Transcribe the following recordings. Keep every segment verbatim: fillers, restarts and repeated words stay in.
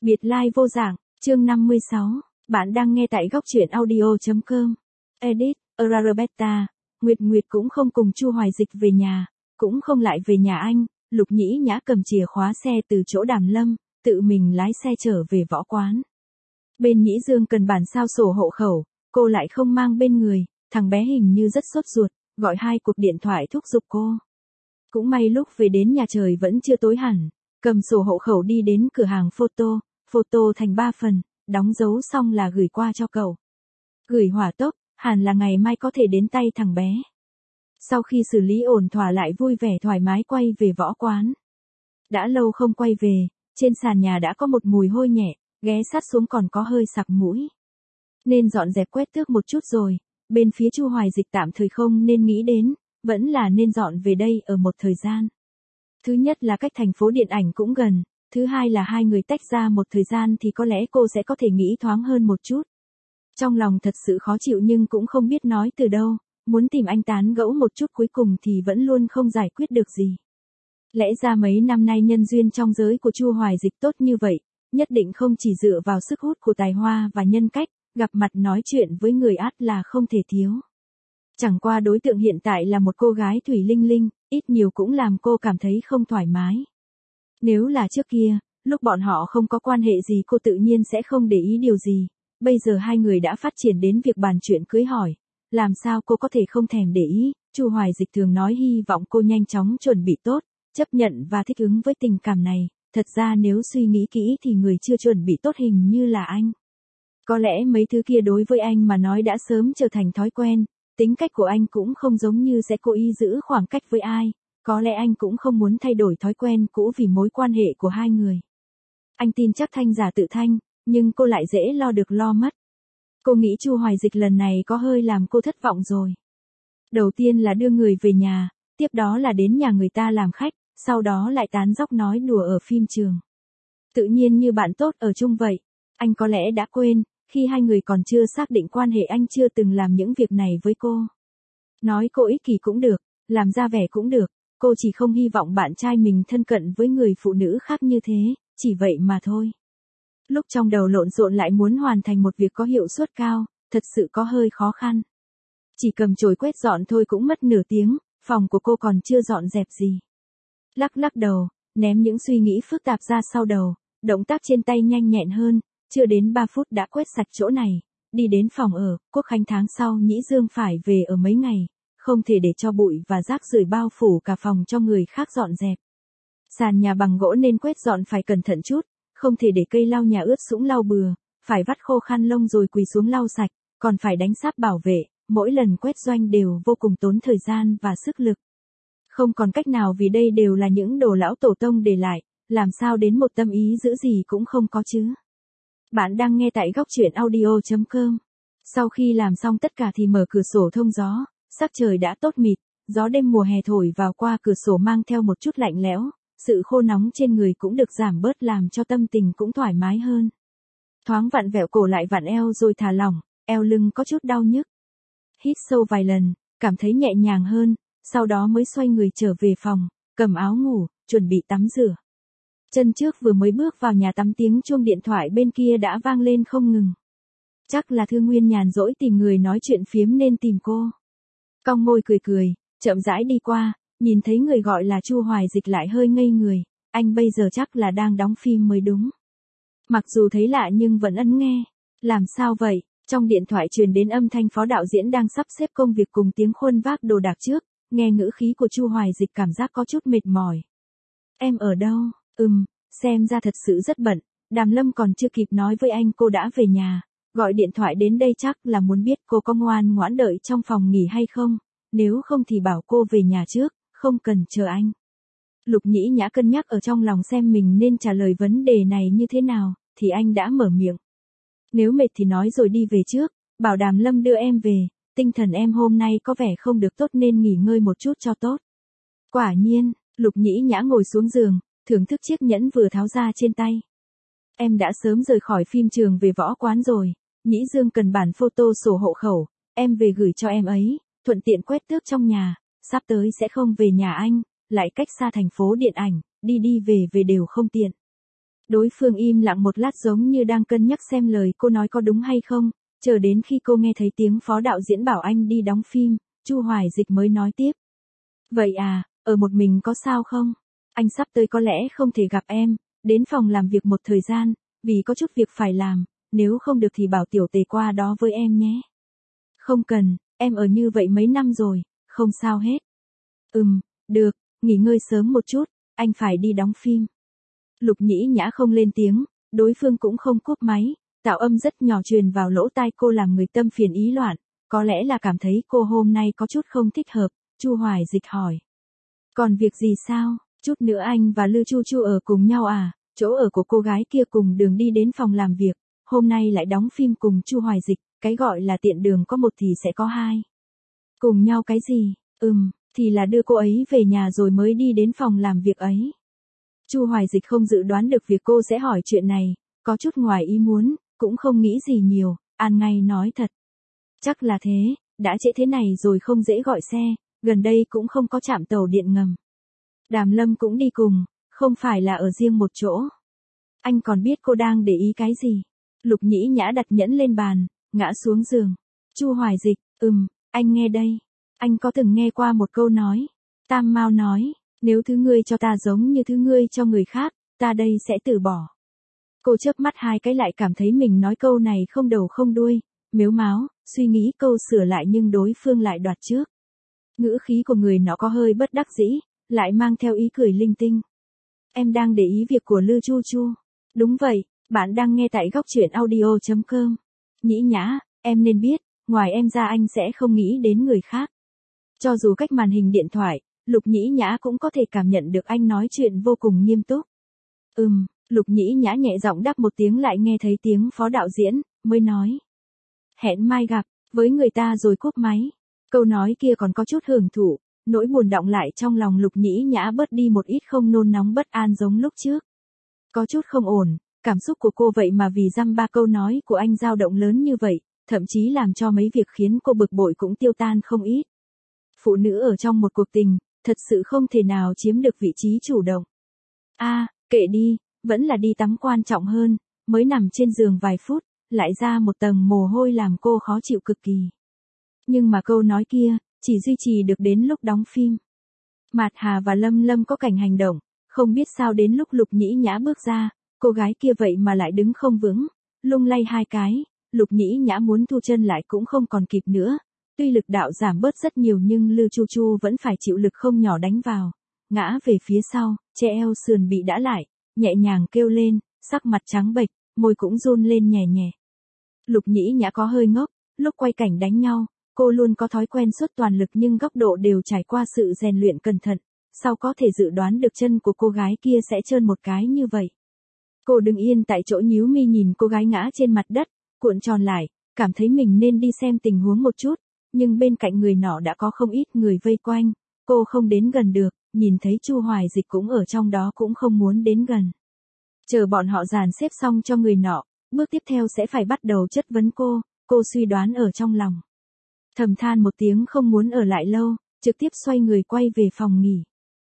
Biệt lai vô dạng, chương năm mươi sáu, bạn đang nghe tại góc truyện audio chấm com. Edit, Arabetta, Nguyệt Nguyệt cũng không cùng Chu Hoài Dịch về nhà, cũng không lại về nhà anh, Lục Nhĩ Nhã cầm chìa khóa xe từ chỗ Đàm Lâm, tự mình lái xe trở về võ quán. Bên Nhĩ Dương cần bản sao sổ hộ khẩu, cô lại không mang bên người, thằng bé hình như rất sốt ruột, gọi hai cuộc điện thoại thúc giục cô. Cũng may lúc về đến nhà trời vẫn chưa tối hẳn, cầm sổ hộ khẩu đi đến cửa hàng photo, photo thành ba phần, đóng dấu xong là gửi qua cho cậu. Gửi hỏa tốc, hẳn là ngày mai có thể đến tay thằng bé. Sau khi xử lý ổn thỏa lại vui vẻ thoải mái quay về võ quán. Đã lâu không quay về, trên sàn nhà đã có một mùi hôi nhẹ, ghé sát xuống còn có hơi sặc mũi. Nên dọn dẹp quét tước một chút rồi, bên phía Chu Hoài Dịch tạm thời không nên nghĩ đến, vẫn là nên dọn về đây ở một thời gian. Thứ nhất là cách thành phố điện ảnh cũng gần, thứ hai là hai người tách ra một thời gian thì có lẽ cô sẽ có thể nghĩ thoáng hơn một chút. Trong lòng thật sự khó chịu nhưng cũng không biết nói từ đâu, muốn tìm anh tán gẫu một chút cuối cùng thì vẫn luôn không giải quyết được gì. Lẽ ra mấy năm nay nhân duyên trong giới của Chu Hoài Dịch tốt như vậy, nhất định không chỉ dựa vào sức hút của tài hoa và nhân cách, gặp mặt nói chuyện với người át là không thể thiếu. Chẳng qua đối tượng hiện tại là một cô gái thủy linh linh, ít nhiều cũng làm cô cảm thấy không thoải mái. Nếu là trước kia, lúc bọn họ không có quan hệ gì cô tự nhiên sẽ không để ý điều gì, bây giờ hai người đã phát triển đến việc bàn chuyện cưới hỏi, làm sao cô có thể không thèm để ý. Chu Hoài Dịch thường nói hy vọng cô nhanh chóng chuẩn bị tốt, chấp nhận và thích ứng với tình cảm này, thật ra nếu suy nghĩ kỹ thì người chưa chuẩn bị tốt hình như là anh. Có lẽ mấy thứ kia đối với anh mà nói đã sớm trở thành thói quen, tính cách của anh cũng không giống như sẽ cố ý giữ khoảng cách với ai, có lẽ anh cũng không muốn thay đổi thói quen cũ vì mối quan hệ của hai người. Anh tin chắc thanh giả tự thanh, nhưng cô lại dễ lo được lo mất. Cô nghĩ Chu Hoài Dịch lần này có hơi làm cô thất vọng rồi. Đầu tiên là đưa người về nhà, tiếp đó là đến nhà người ta làm khách, sau đó lại tán dóc nói đùa ở phim trường. Tự nhiên như bạn tốt ở chung vậy, anh có lẽ đã quên, khi hai người còn chưa xác định quan hệ anh chưa từng làm những việc này với cô. Nói cô ích kỷ cũng được, làm ra vẻ cũng được, cô chỉ không hy vọng bạn trai mình thân cận với người phụ nữ khác như thế, chỉ vậy mà thôi. Lúc trong đầu lộn xộn lại muốn hoàn thành một việc có hiệu suất cao, thật sự có hơi khó khăn. Chỉ cầm chổi quét dọn thôi cũng mất nửa tiếng, phòng của cô còn chưa dọn dẹp gì. Lắc lắc đầu, ném những suy nghĩ phức tạp ra sau đầu, động tác trên tay nhanh nhẹn hơn, chưa đến ba phút đã quét sạch chỗ này, đi đến phòng ở. Quốc khánh tháng sau Nhĩ Dương phải về ở mấy ngày, không thể để cho bụi và rác rưởi bao phủ cả phòng cho người khác dọn dẹp. Sàn nhà bằng gỗ nên quét dọn phải cẩn thận chút, không thể để cây lau nhà ướt sũng lau bừa, phải vắt khô khăn lông rồi quỳ xuống lau sạch, còn phải đánh sáp bảo vệ, mỗi lần quét doanh đều vô cùng tốn thời gian và sức lực. Không còn cách nào vì đây đều là những đồ lão tổ tông để lại, làm sao đến một tâm ý giữ gì cũng không có chứ. Bạn đang nghe tại góc truyện audio chấm com. Sau khi làm xong tất cả thì mở cửa sổ thông gió, sắc trời đã tốt mịt, gió đêm mùa hè thổi vào qua cửa sổ mang theo một chút lạnh lẽo, sự khô nóng trên người cũng được giảm bớt làm cho tâm tình cũng thoải mái hơn. Thoáng vặn vẹo cổ lại vặn eo rồi thả lỏng, eo lưng có chút đau nhức. Hít sâu vài lần, cảm thấy nhẹ nhàng hơn, sau đó mới xoay người trở về phòng, cầm áo ngủ, chuẩn bị tắm rửa. Chân trước vừa mới bước vào nhà tắm tiếng chuông điện thoại bên kia đã vang lên không ngừng. Chắc là Thư Nguyên nhàn rỗi tìm người nói chuyện phiếm nên tìm cô. Cong môi cười cười, chậm rãi đi qua, nhìn thấy người gọi là Chu Hoài Dịch lại hơi ngây người, anh bây giờ chắc là đang đóng phim mới đúng. Mặc dù thấy lạ nhưng vẫn ấn nghe. Làm sao vậy? Trong điện thoại truyền đến âm thanh phó đạo diễn đang sắp xếp công việc cùng tiếng khuân vác đồ đạc trước, nghe ngữ khí của Chu Hoài Dịch cảm giác có chút mệt mỏi. Em ở đâu? Ừm, xem ra thật sự rất bận, Đàm Lâm còn chưa kịp nói với anh cô đã về nhà, gọi điện thoại đến đây chắc là muốn biết cô có ngoan ngoãn đợi trong phòng nghỉ hay không, nếu không thì bảo cô về nhà trước, không cần chờ anh. Lục Nhĩ Nhã cân nhắc ở trong lòng xem mình nên trả lời vấn đề này như thế nào, thì anh đã mở miệng. Nếu mệt thì nói rồi đi về trước, bảo Đàm Lâm đưa em về, tinh thần em hôm nay có vẻ không được tốt nên nghỉ ngơi một chút cho tốt. Quả nhiên, Lục Nhĩ Nhã ngồi xuống giường, thưởng thức chiếc nhẫn vừa tháo ra trên tay. Em đã sớm rời khỏi phim trường về võ quán rồi, Nhĩ Dương cần bản photo sổ hộ khẩu, em về gửi cho em ấy, thuận tiện quét tước trong nhà, sắp tới sẽ không về nhà anh, lại cách xa thành phố điện ảnh, đi đi về về đều không tiện. Đối phương im lặng một lát giống như đang cân nhắc xem lời cô nói có đúng hay không, chờ đến khi cô nghe thấy tiếng phó đạo diễn bảo anh đi đóng phim, Chu Hoài Dịch mới nói tiếp. Vậy à, ở một mình có sao không? Anh sắp tới có lẽ không thể gặp em, đến phòng làm việc một thời gian, vì có chút việc phải làm, nếu không được thì bảo tiểu tề qua đó với em nhé. Không cần, em ở như vậy mấy năm rồi, không sao hết. Ừm, được, nghỉ ngơi sớm một chút, anh phải đi đóng phim. Lục Nhĩ Nhã không lên tiếng, đối phương cũng không cúp máy, tạo âm rất nhỏ truyền vào lỗ tai cô làm người tâm phiền ý loạn, có lẽ là cảm thấy cô hôm nay có chút không thích hợp, Chu Hoài Dịch hỏi. Còn việc gì sao, chút nữa anh và Lư Chu Chu ở cùng nhau à, chỗ ở của cô gái kia cùng đường đi đến phòng làm việc, hôm nay lại đóng phim cùng Chu Hoài Dịch, cái gọi là tiện đường có một thì sẽ có hai. Cùng nhau cái gì, ừm, thì là đưa cô ấy về nhà rồi mới đi đến phòng làm việc ấy. Chu Hoài Dịch không dự đoán được việc cô sẽ hỏi chuyện này, có chút ngoài ý muốn, cũng không nghĩ gì nhiều, an ngay nói thật. Chắc là thế, đã trễ thế này rồi không dễ gọi xe, gần đây cũng không có trạm tàu điện ngầm. Đàm Lâm cũng đi cùng, không phải là ở riêng một chỗ. Anh còn biết cô đang để ý cái gì? Lục Nhĩ Nhã đặt nhẫn lên bàn, ngã xuống giường. Chu Hoài Dịch, ừm, anh nghe đây. Anh có từng nghe qua một câu nói. Tam Mao nói, nếu thứ ngươi cho ta giống như thứ ngươi cho người khác, ta đây sẽ từ bỏ. Cô chớp mắt hai cái lại cảm thấy mình nói câu này không đầu không đuôi, mếu máo, suy nghĩ câu sửa lại nhưng đối phương lại đoạt trước. Ngữ khí của người nó có hơi bất đắc dĩ, lại mang theo ý cười linh tinh. Em đang để ý việc của Lư Chu Chu. Đúng vậy, bạn đang nghe tại góc truyện audio chấm com. Nhĩ Nhã, em nên biết, ngoài em ra anh sẽ không nghĩ đến người khác. Cho dù cách màn hình điện thoại, Lục Nhĩ Nhã cũng có thể cảm nhận được anh nói chuyện vô cùng nghiêm túc. Ừm, Lục Nhĩ Nhã nhẹ giọng đáp một tiếng lại nghe thấy tiếng phó đạo diễn, mới nói. Hẹn mai gặp, với người ta rồi cúp máy. Câu nói kia còn có chút hưởng thụ, nỗi buồn đọng lại trong lòng Lục Nhĩ Nhã bớt đi một ít không nôn nóng bất an giống lúc trước. Có chút không ổn, cảm xúc của cô vậy mà vì dăm ba câu nói của anh dao động lớn như vậy, thậm chí làm cho mấy việc khiến cô bực bội cũng tiêu tan không ít. Phụ nữ ở trong một cuộc tình, thật sự không thể nào chiếm được vị trí chủ động. A, à, kệ đi, vẫn là đi tắm quan trọng hơn, mới nằm trên giường vài phút, lại ra một tầng mồ hôi làm cô khó chịu cực kỳ. Nhưng mà câu nói kia, chỉ duy trì được đến lúc đóng phim. Mạt Hà và Lâm Lâm có cảnh hành động, không biết sao đến lúc Lục Nhĩ Nhã bước ra, cô gái kia vậy mà lại đứng không vững, lung lay hai cái, Lục Nhĩ Nhã muốn thu chân lại cũng không còn kịp nữa. Tuy lực đạo giảm bớt rất nhiều nhưng Lư Chu Chu vẫn phải chịu lực không nhỏ đánh vào, ngã về phía sau, che eo sườn bị đã lại, nhẹ nhàng kêu lên, sắc mặt trắng bệch, môi cũng run lên nhẹ nhẹ. Lục Nhĩ Nhã có hơi ngốc, lúc quay cảnh đánh nhau, cô luôn có thói quen xuất toàn lực nhưng góc độ đều trải qua sự rèn luyện cẩn thận, sao có thể dự đoán được chân của cô gái kia sẽ trơn một cái như vậy. Cô đứng yên tại chỗ nhíu mi nhìn cô gái ngã trên mặt đất, cuộn tròn lại, cảm thấy mình nên đi xem tình huống một chút. Nhưng bên cạnh người nọ đã có không ít người vây quanh, cô không đến gần được, nhìn thấy Chu Hoài Dịch cũng ở trong đó cũng không muốn đến gần. Chờ bọn họ dàn xếp xong cho người nọ, bước tiếp theo sẽ phải bắt đầu chất vấn cô, cô suy đoán ở trong lòng. Thầm than một tiếng không muốn ở lại lâu, trực tiếp xoay người quay về phòng nghỉ.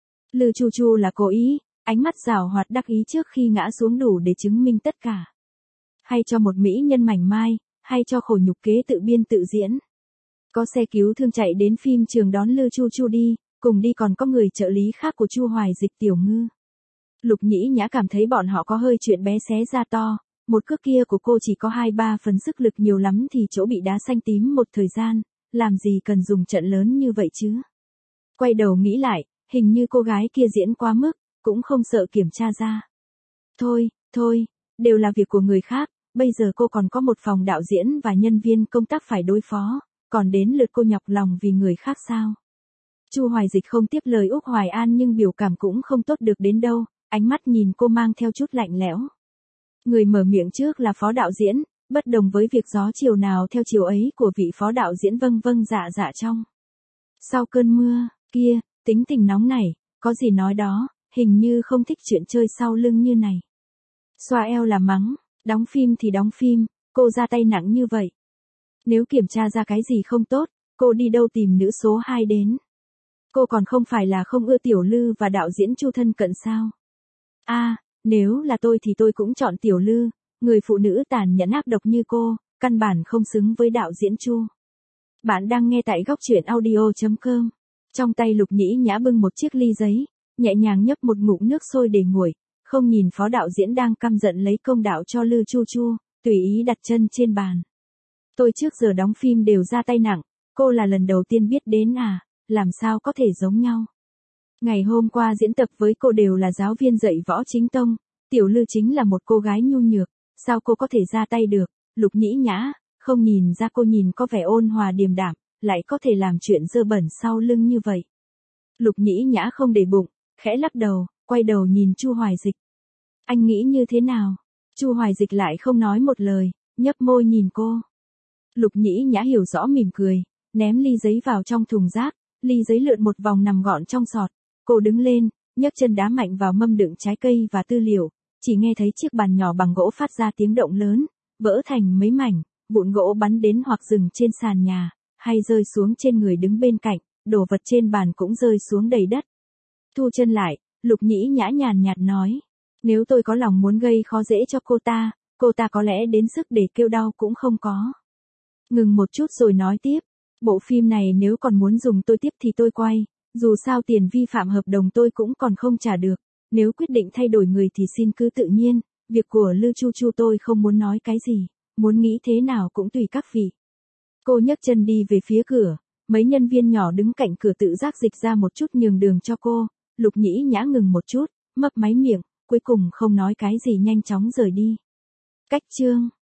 Lư Chu Chu là cố ý, ánh mắt giảo hoạt đắc ý trước khi ngã xuống đủ để chứng minh tất cả. Hay cho một mỹ nhân mảnh mai, hay cho khổ nhục kế tự biên tự diễn. Có xe cứu thương chạy đến phim trường đón Lư Chu Chu đi, cùng đi còn có người trợ lý khác của Chu Hoài Dịch Tiểu Ngư. Lục Nhĩ Nhã cảm thấy bọn họ có hơi chuyện bé xé ra to, một cước kia của cô chỉ có hai ba phần sức lực nhiều lắm thì chỗ bị đá xanh tím một thời gian, làm gì cần dùng trận lớn như vậy chứ. Quay đầu nghĩ lại, hình như cô gái kia diễn quá mức, cũng không sợ kiểm tra ra. Thôi, thôi, đều là việc của người khác, bây giờ cô còn có một phòng đạo diễn và nhân viên công tác phải đối phó. Còn đến lượt cô nhọc lòng vì người khác sao? Chu Hoài Dịch không tiếp lời Úc Hoài An nhưng biểu cảm cũng không tốt được đến đâu, ánh mắt nhìn cô mang theo chút lạnh lẽo. Người mở miệng trước là phó đạo diễn, bất đồng với việc gió chiều nào theo chiều ấy của vị phó đạo diễn vâng vâng dạ dạ trong. Sau cơn mưa, kia, tính tình nóng này, có gì nói đó, hình như không thích chuyện chơi sau lưng như này. Xoa eo là mắng, đóng phim thì đóng phim, cô ra tay nặng như vậy. Nếu kiểm tra ra cái gì không tốt, cô đi đâu tìm nữ số hai đến. Cô còn không phải là không ưa Tiểu Lư và đạo diễn Chu thân cận sao. A, à, Nếu là tôi thì tôi cũng chọn Tiểu Lư, người phụ nữ tàn nhẫn ác độc như cô, căn bản không xứng với đạo diễn Chu. Bạn đang nghe tại góc truyện audio chấm com. Trong tay Lục Nhĩ Nhã bưng một chiếc ly giấy, nhẹ nhàng nhấp một ngụm nước sôi để nguội, không nhìn phó đạo diễn đang căm giận lấy công đạo cho Lư Chu Chu, tùy ý đặt chân trên bàn. Tôi trước giờ đóng phim đều ra tay nặng, cô là lần đầu tiên biết đến à, làm sao có thể giống nhau. Ngày hôm qua diễn tập với cô đều là giáo viên dạy võ chính tông, Tiểu Lư chính là một cô gái nhu nhược, sao cô có thể ra tay được. Lục Nhĩ Nhã, không nhìn ra cô nhìn có vẻ ôn hòa điềm đạm, lại có thể làm chuyện dơ bẩn sau lưng như vậy. Lục Nhĩ Nhã không để bụng, khẽ lắc đầu, quay đầu nhìn Chu Hoài Dịch. Anh nghĩ như thế nào? Chu Hoài Dịch lại không nói một lời, nhấp môi nhìn cô. Lục Nhĩ Nhã hiểu rõ mỉm cười, ném ly giấy vào trong thùng rác, ly giấy lượn một vòng nằm gọn trong sọt. Cô đứng lên, nhấc chân đá mạnh vào mâm đựng trái cây và tư liệu, chỉ nghe thấy chiếc bàn nhỏ bằng gỗ phát ra tiếng động lớn, vỡ thành mấy mảnh, vụn gỗ bắn đến hoặc dừng trên sàn nhà, hay rơi xuống trên người đứng bên cạnh, đồ vật trên bàn cũng rơi xuống đầy đất. Thu chân lại, Lục Nhĩ Nhã nhàn nhạt nói, nếu tôi có lòng muốn gây khó dễ cho cô ta, cô ta có lẽ đến sức để kêu đau cũng không có. Ngừng một chút rồi nói tiếp, bộ phim này nếu còn muốn dùng tôi tiếp thì tôi quay, dù sao tiền vi phạm hợp đồng tôi cũng còn không trả được, nếu quyết định thay đổi người thì xin cứ tự nhiên, việc của Lư Chu Chu tôi không muốn nói cái gì, muốn nghĩ thế nào cũng tùy các vị. Cô nhấc chân đi về phía cửa, mấy nhân viên nhỏ đứng cạnh cửa tự giác dịch ra một chút nhường đường cho cô, Lục Nhĩ Nhã ngừng một chút, mấp máy miệng, cuối cùng không nói cái gì nhanh chóng rời đi. Cách chương